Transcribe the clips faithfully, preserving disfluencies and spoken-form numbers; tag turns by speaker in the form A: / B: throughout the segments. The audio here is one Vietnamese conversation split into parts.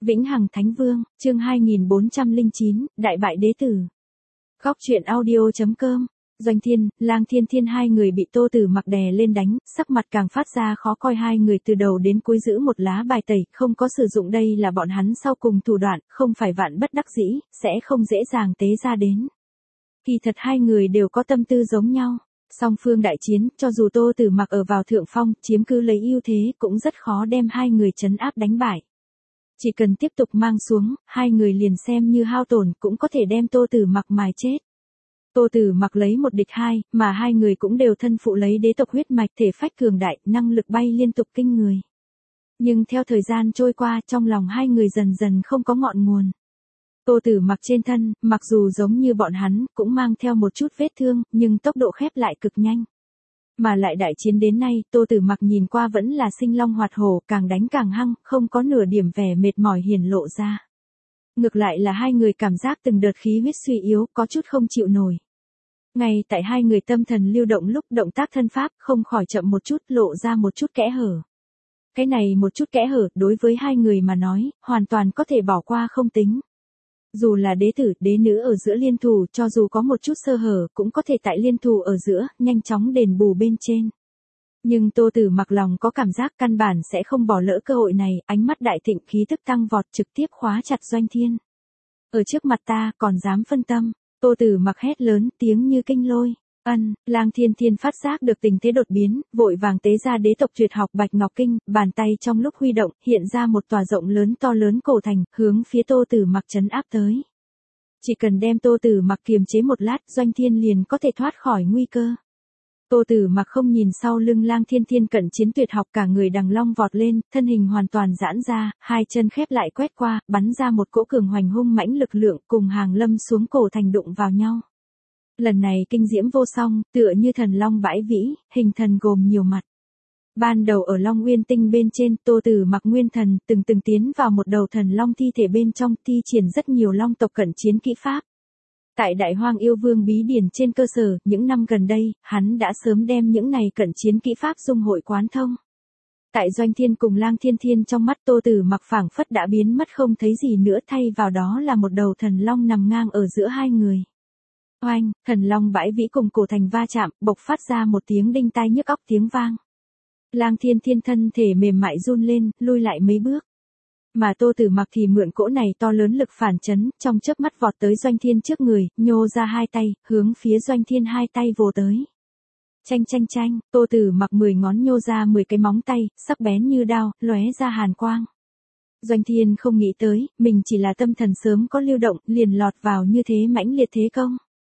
A: Vĩnh Hằng Thánh Vương, chương hai nghìn bốn trăm lẻ chín, Đại bại đế tử. Góc truyện audio chấm com. Doanh Thiên, Lang Thiên Thiên hai người bị Tô Tử Mặc đè lên đánh, sắc mặt càng phát ra khó coi, hai người từ đầu đến cuối giữ một lá bài tẩy, không có sử dụng, đây là bọn hắn sau cùng thủ đoạn, không phải vạn bất đắc dĩ, sẽ không dễ dàng tế ra đến. Kỳ thật hai người đều có tâm tư giống nhau, song phương đại chiến, cho dù Tô Tử Mặc ở vào thượng phong, chiếm cứ lấy ưu thế, cũng rất khó đem hai người trấn áp đánh bại. Chỉ cần tiếp tục mang xuống, hai người liền xem như hao tổn cũng có thể đem Tô Tử Mặc mài chết. Tô Tử Mặc lấy một địch hai, mà hai người cũng đều thân phụ lấy đế tộc huyết mạch, thể phách cường đại, năng lực bay liên tục kinh người. Nhưng theo thời gian trôi qua, trong lòng hai người dần dần không có ngọn nguồn. Tô Tử Mặc trên thân, mặc dù giống như bọn hắn, cũng mang theo một chút vết thương, nhưng tốc độ khép lại cực nhanh. Mà lại đại chiến đến nay, Tô Tử Mặc nhìn qua vẫn là sinh long hoạt hổ, càng đánh càng hăng, không có nửa điểm vẻ mệt mỏi hiển lộ ra. Ngược lại là hai người cảm giác từng đợt khí huyết suy yếu, có chút không chịu nổi. Ngay tại hai người tâm thần lưu động lúc, động tác thân pháp không khỏi chậm một chút, lộ ra một chút kẽ hở. Cái này một chút kẽ hở, đối với hai người mà nói, hoàn toàn có thể bỏ qua không tính. Dù là đế tử, đế nữ ở giữa liên thủ, cho dù có một chút sơ hở, cũng có thể tại liên thủ ở giữa, nhanh chóng đền bù bên trên. Nhưng Tô Tử Mặc lòng có cảm giác căn bản sẽ không bỏ lỡ cơ hội này, ánh mắt đại thịnh, khí tức tăng vọt, trực tiếp khóa chặt Doanh Thiên. Ở trước mặt ta, còn dám phân tâm, Tô Tử Mặc hét lớn, tiếng như kinh lôi. Ân, Lang Thiên Thiên phát giác được tình thế đột biến, vội vàng tế ra đế tộc tuyệt học Bạch Ngọc Kinh, bàn tay trong lúc huy động, hiện ra một tòa rộng lớn to lớn cổ thành, hướng phía Tô Tử Mặc trấn áp tới. Chỉ cần đem Tô Tử Mặc kiềm chế một lát, Doanh Thiên liền có thể thoát khỏi nguy cơ. Tô Tử Mặc không nhìn sau lưng Lang Thiên Thiên cận chiến tuyệt học, cả người đằng long vọt lên, thân hình hoàn toàn giãn ra, hai chân khép lại quét qua, bắn ra một cỗ cường hoành hung mãnh lực lượng, cùng hàng lâm xuống cổ thành đụng vào nhau. Lần này kinh diễm vô song, tựa như thần long bãi vĩ, hình thần gồm nhiều mặt. Ban đầu ở Long Uyên Tinh bên trên, Tô Tử Mặc nguyên thần, từng từng tiến vào một đầu thần long thi thể bên trong, thi triển rất nhiều long tộc cận chiến kỹ pháp. Tại Đại Hoang Yêu Vương bí điển trên cơ sở, những năm gần đây, hắn đã sớm đem những này cận chiến kỹ pháp dung hội quán thông. Tại Doanh Thiên cùng Lang Thiên Thiên trong mắt, Tô Tử Mặc phảng phất đã biến mất không thấy gì nữa, thay vào đó là một đầu thần long nằm ngang ở giữa hai người. Oanh, thần long bãi vĩ cùng cổ thành va chạm, bộc phát ra một tiếng đinh tai nhức óc tiếng vang. Lang Thiên Thiên thân thể mềm mại run lên, lui lại mấy bước. Mà Tô Tử Mặc thì mượn cỗ này to lớn lực phản chấn, trong chớp mắt vọt tới Doanh Thiên trước người, nhô ra hai tay, hướng phía Doanh Thiên hai tay vồ tới. Chanh chanh chanh, Tô Tử Mặc mười ngón nhô ra mười cái móng tay, sắc bén như đao, lóe ra hàn quang. Doanh Thiên không nghĩ tới, mình chỉ là tâm thần sớm có lưu động, liền lọt vào như thế mãnh liệt thế công.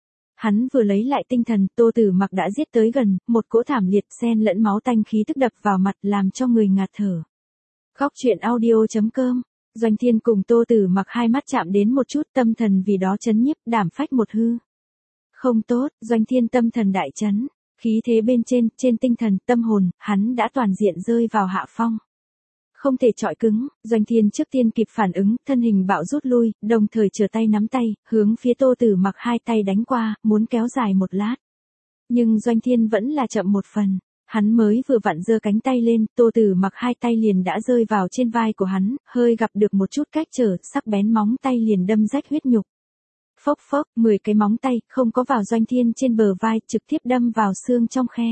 A: Hắn vừa lấy lại tinh thần, Tô Tử Mặc đã giết tới gần, một cỗ thảm liệt xen lẫn máu tanh khí tức đập vào mặt, làm cho người ngạt thở. Góc truyện audio chấm com. Doanh Thiên cùng Tô Tử Mặc hai mắt chạm đến một chút, tâm thần vì đó chấn nhiếp, đảm phách một hư. Không tốt, Doanh Thiên tâm thần đại chấn, khí thế bên trên, trên tinh thần, tâm hồn, hắn đã toàn diện rơi vào hạ phong. Không thể chọi cứng, Doanh Thiên trước tiên kịp phản ứng, thân hình bạo rút lui, đồng thời trở tay nắm tay, hướng phía Tô Tử Mặc hai tay đánh qua, muốn kéo dài một lát. Nhưng Doanh Thiên vẫn là chậm một phần, hắn mới vừa vặn giơ cánh tay lên, Tô Tử Mặc hai tay liền đã rơi vào trên vai của hắn, hơi gặp được một chút cách trở, sắc bén móng tay liền đâm rách huyết nhục. Phốc phốc, mười cái móng tay, không có vào Doanh Thiên trên bờ vai, trực tiếp đâm vào xương trong khe.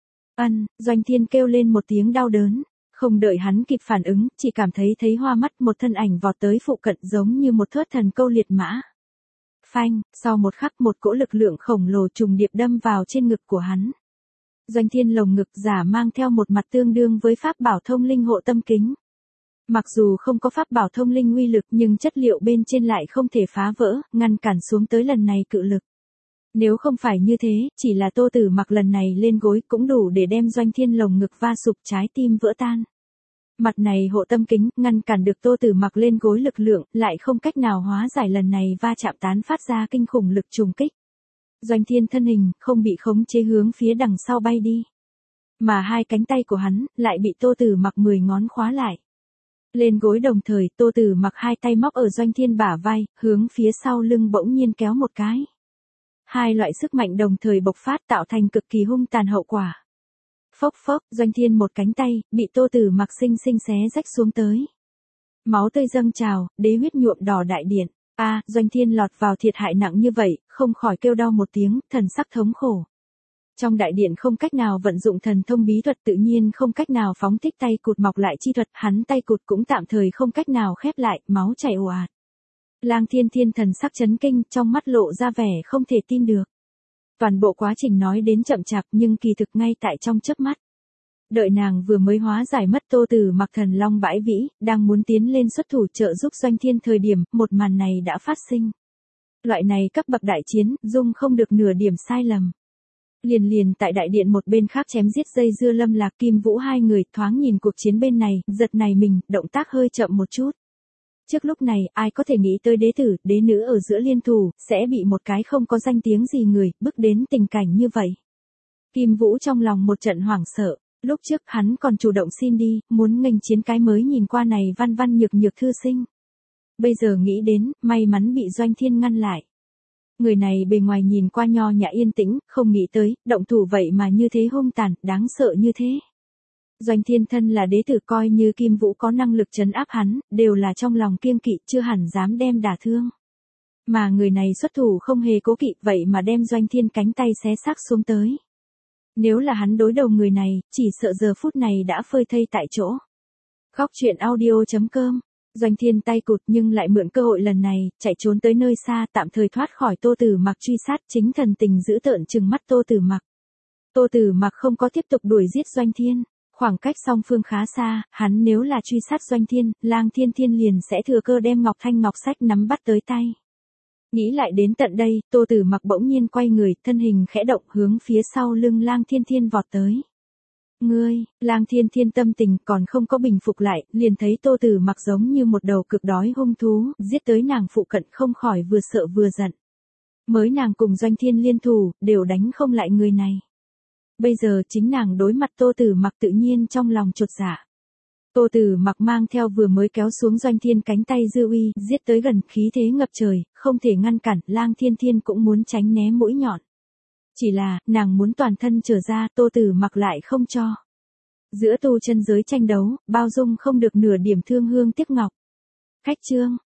A: Ân, Doanh Thiên kêu lên một tiếng đau đớn. Không đợi hắn kịp phản ứng, chỉ cảm thấy thấy hoa mắt, một thân ảnh vọt tới phụ cận giống như một thớt thần câu liệt mã. Phanh, sau một khắc một cỗ lực lượng khổng lồ trùng điệp đâm vào trên ngực của hắn. Doanh Thiên lồng ngực giả mang theo một mặt tương đương với pháp bảo thông linh hộ tâm kính. Mặc dù không có pháp bảo thông linh uy lực, nhưng chất liệu bên trên lại không thể phá vỡ, ngăn cản xuống tới lần này cự lực. Nếu không phải như thế, chỉ là Tô Tử Mặc lần này lên gối cũng đủ để đem Doanh Thiên lồng ngực va sụp, trái tim vỡ tan. Mặt này hộ tâm kính, ngăn cản được Tô Tử Mặc lên gối lực lượng, lại không cách nào hóa giải lần này va chạm tán phát ra kinh khủng lực trùng kích. Doanh Thiên thân hình, không bị khống chế hướng phía đằng sau bay đi. Mà hai cánh tay của hắn, lại bị Tô Tử Mặc mười ngón khóa lại. Lên gối đồng thời, Tô Tử Mặc hai tay móc ở Doanh Thiên bả vai, hướng phía sau lưng bỗng nhiên kéo một cái. Hai loại sức mạnh đồng thời bộc phát tạo thành cực kỳ hung tàn hậu quả. Phốc phốc, Doanh Thiên một cánh tay, bị Tô Tử Mặc sinh sinh xé rách xuống tới. Máu tươi dâng trào, đế huyết nhuộm đỏ đại điện. A, Doanh Thiên lọt vào thiệt hại nặng như vậy, không khỏi kêu đau một tiếng, thần sắc thống khổ. Trong đại điện không cách nào vận dụng thần thông bí thuật, tự nhiên không cách nào phóng thích tay cụt mọc lại chi thuật, hắn tay cụt cũng tạm thời không cách nào khép lại, máu chảy ồ ạt. Lang Thiên Thiên thần sắc chấn kinh, trong mắt lộ ra vẻ không thể tin được. Toàn bộ quá trình nói đến chậm chạp nhưng kỳ thực ngay tại trong chớp mắt. Đợi nàng vừa mới hóa giải mất Tô Tử Mặc thần long bãi vĩ, đang muốn tiến lên xuất thủ trợ giúp Doanh Thiên thời điểm, một màn này đã phát sinh. Loại này cấp bậc đại chiến, dung không được nửa điểm sai lầm. Liền liền tại đại điện một bên khác chém giết dây dưa Lâm Lạc Kim Vũ hai người, thoáng nhìn cuộc chiến bên này, giật này mình, động tác hơi chậm một chút. Trước lúc này, ai có thể nghĩ tới đế tử, đế nữ ở giữa liên thủ, sẽ bị một cái không có danh tiếng gì người, bức đến tình cảnh như vậy. Kim Vũ trong lòng một trận hoảng sợ, lúc trước hắn còn chủ động xin đi, muốn nghênh chiến cái mới nhìn qua này văn văn nhược nhược thư sinh. Bây giờ nghĩ đến, may mắn bị Doanh Thiên ngăn lại. Người này bề ngoài nhìn qua nho nhã yên tĩnh, không nghĩ tới, động thủ vậy mà như thế hung tàn, đáng sợ như thế. Doanh Thiên thân là đế tử, coi như Kim Vũ có năng lực trấn áp hắn, đều là trong lòng kiêng kỵ, chưa hẳn dám đem đả thương. Mà người này xuất thủ không hề cố kỵ, vậy mà đem Doanh Thiên cánh tay xé xác xuống tới. Nếu là hắn đối đầu người này, chỉ sợ giờ phút này đã phơi thây tại chỗ. Góc truyện audio chấm com. Doanh Thiên tay cụt nhưng lại mượn cơ hội lần này, chạy trốn tới nơi xa, tạm thời thoát khỏi Tô Tử Mặc truy sát, chính thần tình dữ tợn trừng mắt Tô Tử Mặc. Tô Tử Mặc không có tiếp tục đuổi giết Doanh Thiên, khoảng cách song phương khá xa, hắn nếu là truy sát Doanh Thiên, Lang Thiên Thiên liền sẽ thừa cơ đem Ngọc Thanh Ngọc Sách nắm bắt tới tay. Nghĩ lại đến tận đây, Tô Tử Mặc bỗng nhiên quay người, thân hình khẽ động hướng phía sau lưng Lang Thiên Thiên vọt tới. Ngươi, Lang Thiên Thiên tâm tình còn không có bình phục lại, liền thấy Tô Tử Mặc giống như một đầu cực đói hung thú, giết tới nàng phụ cận không khỏi vừa sợ vừa giận. Mới nàng cùng Doanh Thiên liên thủ, đều đánh không lại người này. Bây giờ chính nàng đối mặt Tô Tử Mặc tự nhiên trong lòng chột dạ. Tô Tử Mặc mang theo vừa mới kéo xuống Doanh Thiên cánh tay dư uy, giết tới gần, khí thế ngập trời, không thể ngăn cản, Lang Thiên Thiên cũng muốn tránh né mũi nhọn. Chỉ là, nàng muốn toàn thân trở ra, Tô Tử Mặc lại không cho. Giữa tu chân giới tranh đấu, bao dung không được nửa điểm thương hương tiếc ngọc. Khách chương,